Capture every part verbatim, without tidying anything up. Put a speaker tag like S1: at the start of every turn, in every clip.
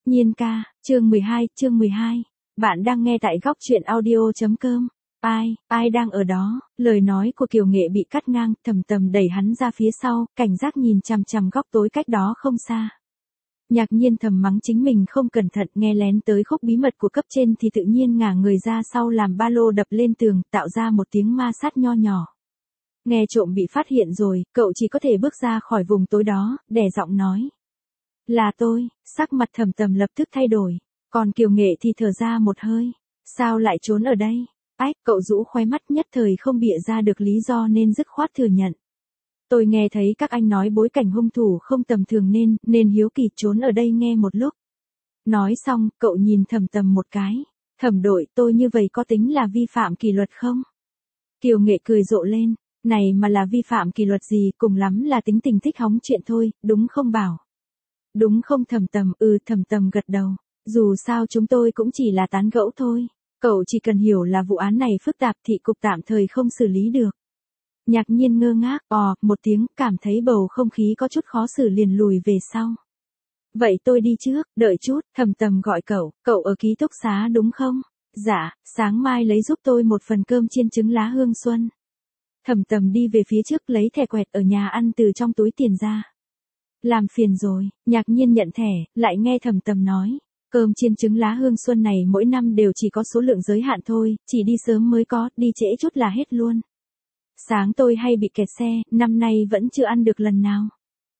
S1: Nhiên ca, chương mười hai, chương mười hai. Bạn đang nghe tại góc truyện audio.com. Ai, ai đang ở đó? Lời nói của Kiều Nghệ bị cắt ngang, Thầm Tầm đẩy hắn ra phía sau, cảnh giác nhìn chằm chằm góc tối cách đó không xa. Nhạc Nhiên thầm mắng chính mình không cẩn thận nghe lén tới khúc bí mật của cấp trên thì tự nhiên ngả người ra sau làm ba lô đập lên tường, tạo ra một tiếng ma sát nho nhỏ. Nghe trộm bị phát hiện rồi, cậu chỉ có thể bước ra khỏi vùng tối đó, đè giọng nói. Là tôi, sắc mặt Thầm Tầm lập tức thay đổi, còn Kiều Nghệ thì thở ra một hơi. Sao lại trốn ở đây? Ách, cậu rũ khóe mắt nhất thời không bịa ra được lý do nên dứt khoát thừa nhận. Tôi nghe thấy các anh nói bối cảnh hung thủ không tầm thường nên, nên hiếu kỳ trốn ở đây nghe một lúc. Nói xong, cậu nhìn Thầm Tầm một cái. Thẩm đội, tôi như vậy có tính là vi phạm kỷ luật không? Kiều Nghệ cười rộ lên, này mà là vi phạm kỷ luật gì, cùng lắm là tính tình thích hóng chuyện thôi, đúng không Bảo? Đúng không Thầm Tầm? Ừ, Thầm Tầm gật đầu. Dù sao chúng tôi cũng chỉ là tán gẫu thôi. Cậu chỉ cần hiểu là vụ án này phức tạp thị cục tạm thời không xử lý được. Nhạc Nhiên ngơ ngác, ò, một tiếng, cảm thấy bầu không khí có chút khó xử liền lùi về sau. Vậy tôi đi trước, đợi chút, Thầm Tầm gọi cậu, cậu ở ký túc xá đúng không? Dạ, sáng mai lấy giúp tôi một phần cơm chiên trứng lá hương xuân. Thầm Tầm đi về phía trước lấy thẻ quẹt ở nhà ăn từ trong túi tiền ra. Làm phiền rồi, Nhạc Nhiên nhận thẻ, lại nghe Thầm Tầm nói. Cơm chiên trứng lá hương xuân này mỗi năm đều chỉ có số lượng giới hạn thôi, chỉ đi sớm mới có, đi trễ chút là hết luôn. Sáng tôi hay bị kẹt xe, năm nay vẫn chưa ăn được lần nào.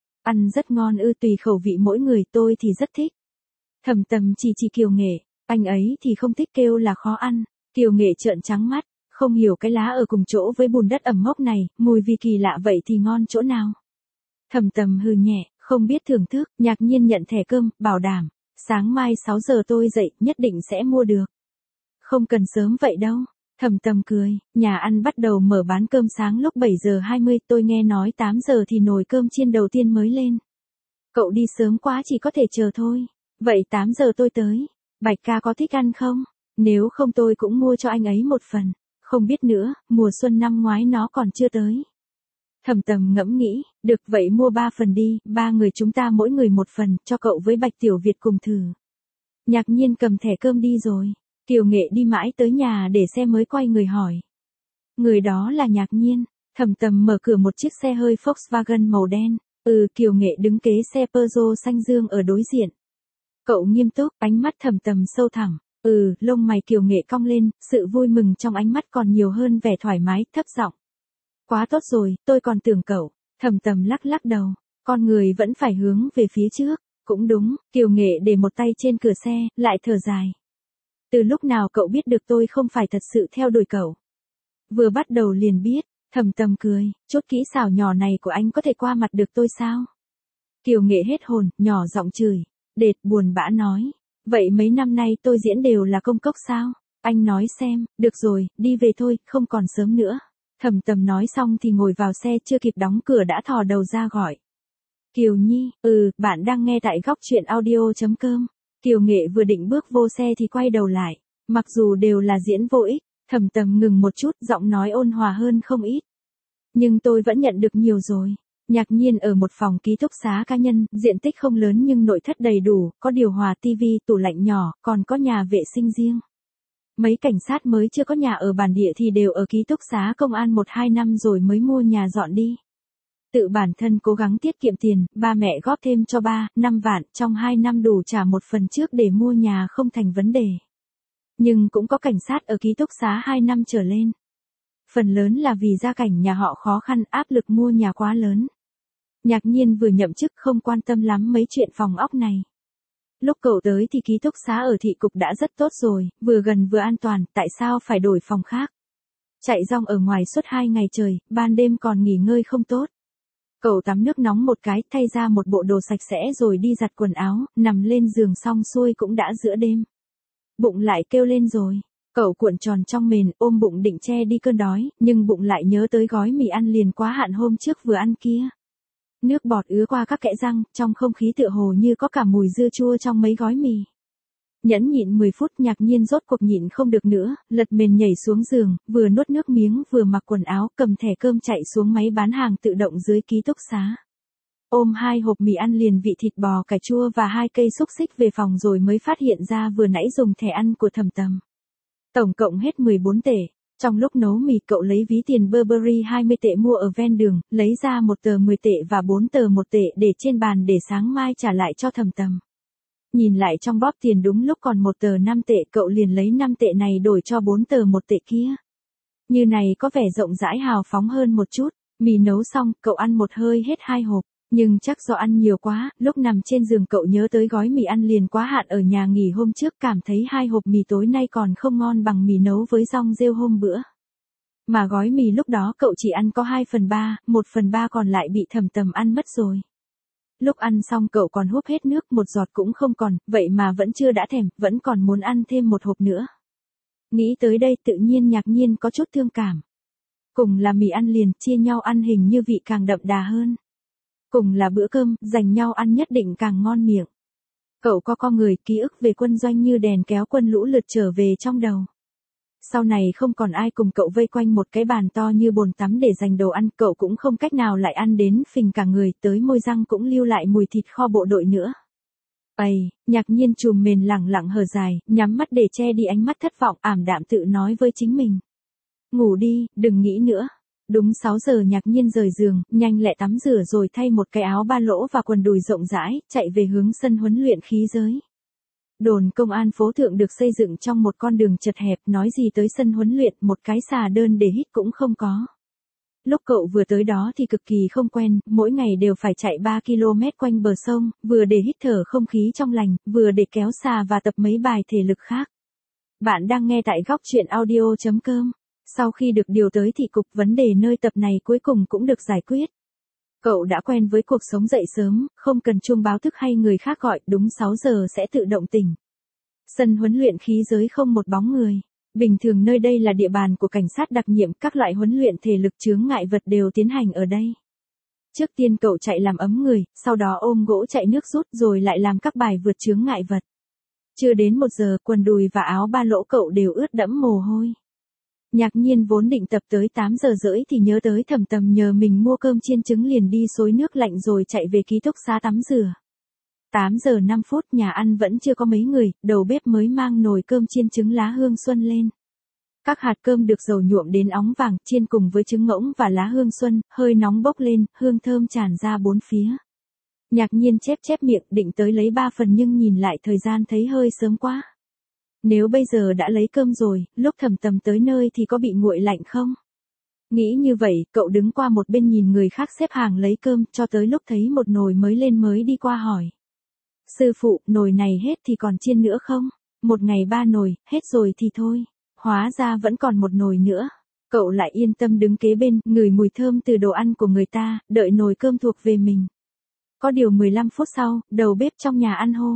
S1: Ăn rất ngon ư, tùy khẩu vị mỗi người, tôi thì rất thích. Thầm Tầm chỉ chỉ Kiều Nghệ, anh ấy thì không thích kêu là khó ăn. Kiều Nghệ trợn trắng mắt, không hiểu cái lá ở cùng chỗ với bùn đất ẩm mốc này, mùi vị kỳ lạ vậy thì ngon chỗ nào. Thầm Tầm hừ nhẹ, không biết thưởng thức. Nhạc Nhiên nhận thẻ cơm, bảo đảm. Sáng mai sáu giờ tôi dậy, nhất định sẽ mua được. Không cần sớm vậy đâu. Thầm Tầm cười, nhà ăn bắt đầu mở bán cơm sáng lúc bảy giờ hai mươi, tôi nghe nói tám giờ thì nồi cơm chiên đầu tiên mới lên. Cậu đi sớm quá chỉ có thể chờ thôi. Vậy tám giờ tôi tới. Bạch ca có thích ăn không? Nếu không tôi cũng mua cho anh ấy một phần. Không biết nữa, mùa xuân năm ngoái nó còn chưa tới. Thầm Tầm ngẫm nghĩ, được vậy mua ba phần đi, ba người chúng ta mỗi người một phần, cho cậu với Bạch Tiểu Việt cùng thử. Nhạc Nhiên cầm thẻ cơm đi rồi. Kiều Nghệ đi mãi tới nhà để xe mới quay người hỏi. Người đó là Nhạc Nhiên. Thầm Tầm mở cửa một chiếc xe hơi Volkswagen màu đen. Ừ, Kiều Nghệ đứng kế xe Peugeot xanh dương ở đối diện. Cậu nghiêm túc, ánh mắt Thầm Tầm sâu thẳm. Ừ, lông mày Kiều Nghệ cong lên, sự vui mừng trong ánh mắt còn nhiều hơn vẻ thoải mái, thấp giọng. Quá tốt rồi, tôi còn tưởng cậu. Thầm Tầm lắc lắc đầu, con người vẫn phải hướng về phía trước. Cũng đúng, Kiều Nghệ để một tay trên cửa xe, lại thở dài. Từ lúc nào cậu biết được tôi không phải thật sự theo đuổi cậu? Vừa bắt đầu liền biết. Thầm Tầm cười, chút kỹ xảo nhỏ này của anh có thể qua mặt được tôi sao? Kiều Nghệ hết hồn, nhỏ giọng chửi. Đệt buồn bã nói. Vậy mấy năm nay tôi diễn đều là công cốc sao? Anh nói xem, được rồi, đi về thôi, không còn sớm nữa. Thầm Tầm nói xong thì ngồi vào xe, chưa kịp đóng cửa đã thò đầu ra gọi. Kiều Nhi, ừ, bạn đang nghe tại góc truyện audio.com. Kiều Nghệ vừa định bước vô xe thì quay đầu lại. Mặc dù đều là diễn vô ích, Thầm Tầm ngừng một chút, giọng nói ôn hòa hơn không ít. Nhưng tôi vẫn nhận được nhiều rồi. Nhạc Nhiên ở một phòng ký túc xá cá nhân, diện tích không lớn nhưng nội thất đầy đủ, có điều hòa tivi, tủ lạnh nhỏ, còn có nhà vệ sinh riêng. Mấy cảnh sát mới chưa có nhà ở bản địa thì đều ở ký túc xá công an một hai năm rồi mới mua nhà dọn đi. Tự bản thân cố gắng tiết kiệm tiền, ba mẹ góp thêm cho ba, năm vạn, trong hai năm đủ trả một phần trước để mua nhà không thành vấn đề. Nhưng cũng có cảnh sát ở ký túc xá hai năm trở lên. Phần lớn là vì gia cảnh nhà họ khó khăn, áp lực mua nhà quá lớn. Nhạc Nhiên vừa nhậm chức không quan tâm lắm mấy chuyện phòng ốc này. Lúc cậu tới thì ký túc xá ở thị cục đã rất tốt rồi, vừa gần vừa an toàn, tại sao phải đổi phòng khác? Chạy rong ở ngoài suốt hai ngày trời, ban đêm còn nghỉ ngơi không tốt. Cậu tắm nước nóng một cái, thay ra một bộ đồ sạch sẽ rồi đi giặt quần áo, nằm lên giường xong xuôi cũng đã giữa đêm. Bụng lại kêu lên rồi. Cậu cuộn tròn trong mền, ôm bụng định che đi cơn đói, nhưng bụng lại nhớ tới gói mì ăn liền quá hạn hôm trước vừa ăn kia. Nước bọt ứa qua các kẽ răng, trong không khí tựa hồ như có cả mùi dưa chua trong mấy gói mì. Nhẫn nhịn mười phút, Nhạc Nhiên rốt cuộc nhịn không được nữa, lật mền nhảy xuống giường, vừa nuốt nước miếng vừa mặc quần áo, cầm thẻ cơm chạy xuống máy bán hàng tự động dưới ký túc xá. ôm hai hộp mì ăn liền vị thịt bò cải chua và hai cây xúc xích về phòng rồi mới phát hiện ra vừa nãy dùng thẻ ăn của Thầm Tầm. Tổng cộng hết mười bốn tệ. Trong lúc nấu mì cậu lấy ví tiền Burberry hai mươi tệ mua ở ven đường, lấy ra một tờ mười tệ và bốn tờ một tệ để trên bàn để sáng mai trả lại cho Thầm Tầm. Nhìn lại trong bóp tiền đúng lúc còn một tờ năm tệ, cậu liền lấy năm tệ này đổi cho bốn tờ một tệ kia. Như này có vẻ rộng rãi hào phóng hơn một chút. Mì nấu xong, cậu ăn một hơi hết hai hộp. Nhưng chắc do ăn nhiều quá, lúc nằm trên giường cậu nhớ tới gói mì ăn liền quá hạn ở nhà nghỉ hôm trước, cảm thấy hai hộp mì tối nay còn không ngon bằng mì nấu với rong rêu hôm bữa. Mà gói mì lúc đó cậu chỉ ăn có hai phần ba, một phần ba còn lại bị Thầm Tầm ăn mất rồi. Lúc ăn xong cậu còn húp hết nước, một giọt cũng không còn, vậy mà vẫn chưa đã thèm, vẫn còn muốn ăn thêm một hộp nữa. Nghĩ tới đây tự nhiên Nhạc Nhiên có chút thương cảm. Cùng là mì ăn liền, chia nhau ăn hình như vị càng đậm đà hơn. Cùng là bữa cơm, dành nhau ăn nhất định càng ngon miệng. Cậu có con người, ký ức về quân doanh như đèn kéo quân lũ lượt trở về trong đầu. Sau này không còn ai cùng cậu vây quanh một cái bàn to như bồn tắm để dành đồ ăn, cậu cũng không cách nào lại ăn đến phình cả người, tới môi răng cũng lưu lại mùi thịt kho bộ đội nữa. Ây, Nhạc Nhiên trùm mền lẳng lặng hở dài, nhắm mắt để che đi ánh mắt thất vọng, ảm đạm tự nói với chính mình. Ngủ đi, đừng nghĩ nữa. Đúng sáu giờ Nhạc Nhiên rời giường, nhanh lẹ tắm rửa rồi thay một cái áo ba lỗ và quần đùi rộng rãi, chạy về hướng sân huấn luyện khí giới. Đồn công an phố Thượng được xây dựng trong một con đường chật hẹp, nói gì tới sân huấn luyện, một cái xà đơn để hít cũng không có. Lúc cậu vừa tới đó thì cực kỳ không quen, mỗi ngày đều phải chạy ba ki lô mét quanh bờ sông, vừa để hít thở không khí trong lành, vừa để kéo xà và tập mấy bài thể lực khác. Bạn đang nghe tại góc truyện audio chấm com. Sau khi được điều tới thị cục, vấn đề nơi tập này cuối cùng cũng được giải quyết. Cậu đã quen với cuộc sống dậy sớm, không cần chuông báo thức hay người khác gọi, đúng sáu giờ sẽ tự động tỉnh. Sân huấn luyện khí giới không một bóng người. Bình thường nơi đây là địa bàn của cảnh sát đặc nhiệm, các loại huấn luyện thể lực chướng ngại vật đều tiến hành ở đây. Trước tiên cậu chạy làm ấm người, sau đó ôm gỗ chạy nước rút rồi lại làm các bài vượt chướng ngại vật. Chưa đến một giờ, quần đùi và áo ba lỗ cậu đều ướt đẫm mồ hôi. Nhạc Nhiên vốn định tập tới tám giờ rưỡi thì nhớ tới Thầm Tầm nhờ mình mua cơm chiên trứng liền đi xối nước lạnh rồi chạy về ký túc xá tắm rửa. tám giờ năm phút nhà ăn vẫn chưa có mấy người, đầu bếp mới mang nồi cơm chiên trứng lá hương xuân lên. Các hạt cơm được dầu nhuộm đến óng vàng, chiên cùng với trứng ngỗng và lá hương xuân, hơi nóng bốc lên, hương thơm tràn ra bốn phía. Nhạc Nhiên chép chép miệng định tới lấy ba phần nhưng nhìn lại thời gian thấy hơi sớm quá. Nếu bây giờ đã lấy cơm rồi, lúc Thầm Tầm tới nơi thì có bị nguội lạnh không? Nghĩ như vậy, cậu đứng qua một bên nhìn người khác xếp hàng lấy cơm, cho tới lúc thấy một nồi mới lên mới đi qua hỏi. Sư phụ, nồi này hết thì còn chiên nữa không? Một ngày ba nồi, hết rồi thì thôi. Hóa ra vẫn còn một nồi nữa. Cậu lại yên tâm đứng kế bên, ngửi mùi thơm từ đồ ăn của người ta, đợi nồi cơm thuộc về mình. Có điều mười lăm phút sau, đầu bếp trong nhà ăn hô.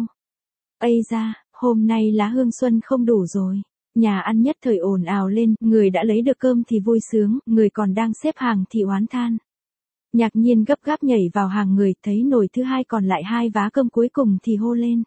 S1: Ây da, hôm nay lá hương xuân không đủ rồi. Nhà ăn nhất thời ồn ào lên, người đã lấy được cơm thì vui sướng, người còn đang xếp hàng thì oán than. Nhạc Nhiên gấp gáp nhảy vào hàng người, thấy nồi thứ hai còn lại hai vá cơm cuối cùng thì hô lên.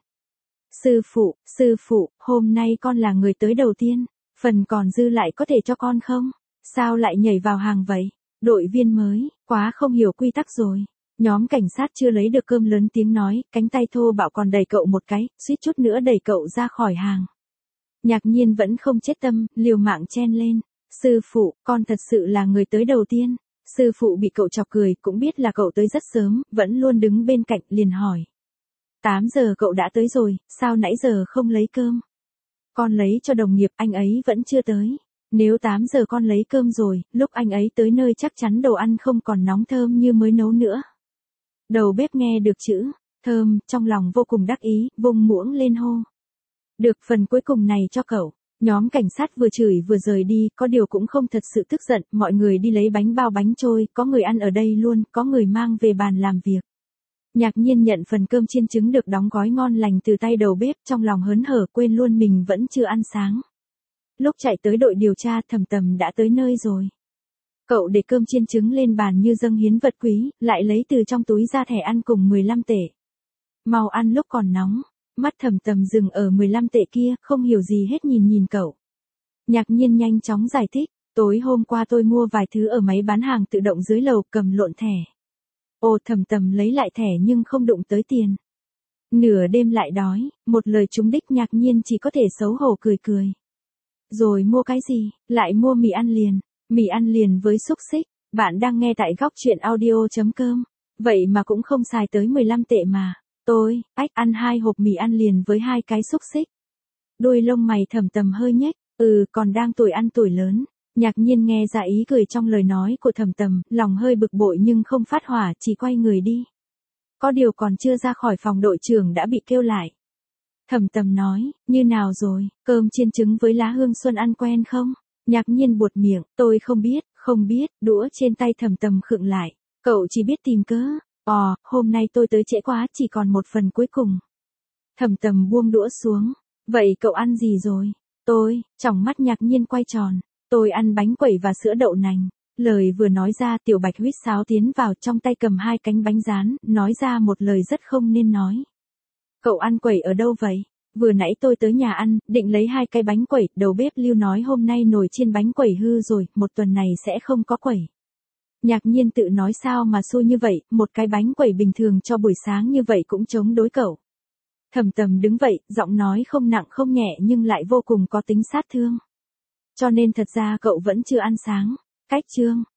S1: Sư phụ, sư phụ, hôm nay con là người tới đầu tiên, phần còn dư lại có thể cho con không? Sao lại nhảy vào hàng vậy? Đội viên mới, quá không hiểu quy tắc rồi. Nhóm cảnh sát chưa lấy được cơm lớn tiếng nói, cánh tay thô bạo còn đẩy cậu một cái, suýt chút nữa đẩy cậu ra khỏi hàng. Nhạc Nhiên vẫn không chết tâm, liều mạng chen lên. Sư phụ, con thật sự là người tới đầu tiên. Sư phụ bị cậu chọc cười, cũng biết là cậu tới rất sớm, vẫn luôn đứng bên cạnh, liền hỏi. tám giờ cậu đã tới rồi, sao nãy giờ không lấy cơm? Con lấy cho đồng nghiệp, anh ấy vẫn chưa tới. Nếu tám giờ con lấy cơm rồi, lúc anh ấy tới nơi chắc chắn đồ ăn không còn nóng thơm như mới nấu nữa. Đầu bếp nghe được chữ thơm, trong lòng vô cùng đắc ý, vung muỗng lên hô. Được, phần cuối cùng này cho cậu. Nhóm cảnh sát vừa chửi vừa rời đi, có điều cũng không thật sự tức giận, mọi người đi lấy bánh bao bánh trôi, có người ăn ở đây luôn, có người mang về bàn làm việc. Nhạc Nhiên nhận phần cơm chiên trứng được đóng gói ngon lành từ tay đầu bếp, trong lòng hớn hở, quên luôn mình vẫn chưa ăn sáng. Lúc chạy tới đội điều tra, Thầm Tầm đã tới nơi rồi. Cậu để cơm chiên trứng lên bàn như dâng hiến vật quý, lại lấy từ trong túi ra thẻ ăn cùng mười lăm tệ. Mau ăn lúc còn nóng. Mắt Thầm Tầm dừng ở mười lăm tệ kia, không hiểu gì hết nhìn nhìn cậu. Nhạc Nhiên nhanh chóng giải thích, tối hôm qua tôi mua vài thứ ở máy bán hàng tự động dưới lầu, cầm lộn thẻ. Ồ, Thầm Tầm lấy lại thẻ nhưng không đụng tới tiền. Nửa đêm lại đói, một lời trúng đích Ngạc Nhiên chỉ có thể xấu hổ cười cười. Rồi mua cái gì? Lại mua mì ăn liền. Mì ăn liền với xúc xích. Bạn đang nghe tại góc chuyện audio.com. Vậy mà cũng không xài tới mười lăm tệ mà. Tôi, ách ăn hai hộp mì ăn liền với hai cái xúc xích. Đôi lông mày Thầm Tầm hơi nhếch. Ừ, còn đang tuổi ăn tuổi lớn. Ngạc Nhiên nghe ra ý cười trong lời nói của Thầm Tầm, lòng hơi bực bội nhưng không phát hỏa, chỉ quay người đi. Có điều còn chưa ra khỏi phòng đội trưởng đã bị kêu lại. Thầm Tầm nói, như nào rồi, cơm chiên trứng với lá hương xuân ăn quen không? Ngạc Nhiên buột miệng, tôi không biết, không biết, đũa trên tay Thầm Tầm khựng lại. Cậu chỉ biết tìm cớ. Ồ, hôm nay tôi tới trễ quá, chỉ còn một phần cuối cùng. Thầm Tầm buông đũa xuống. Vậy cậu ăn gì rồi? Tôi, tròng mắt Ngạc Nhiên quay tròn. Tôi ăn bánh quẩy và sữa đậu nành. Lời vừa nói ra Tiểu Bạch huýt sáo tiến vào trong tay cầm hai cánh bánh rán, nói ra một lời rất không nên nói. Cậu ăn quẩy ở đâu vậy? Vừa nãy tôi tới nhà ăn, định lấy hai cái bánh quẩy, đầu bếp Lưu nói hôm nay nồi chiên bánh quẩy hư rồi, một tuần này sẽ không có quẩy. Ngạc Nhiên tự nói sao mà xui như vậy, một cái bánh quẩy bình thường cho buổi sáng như vậy cũng chống đối cậu. Thầm Tầm đứng vậy, giọng nói không nặng không nhẹ nhưng lại vô cùng có tính sát thương. Cho nên thật ra cậu vẫn chưa ăn sáng. Cách chương.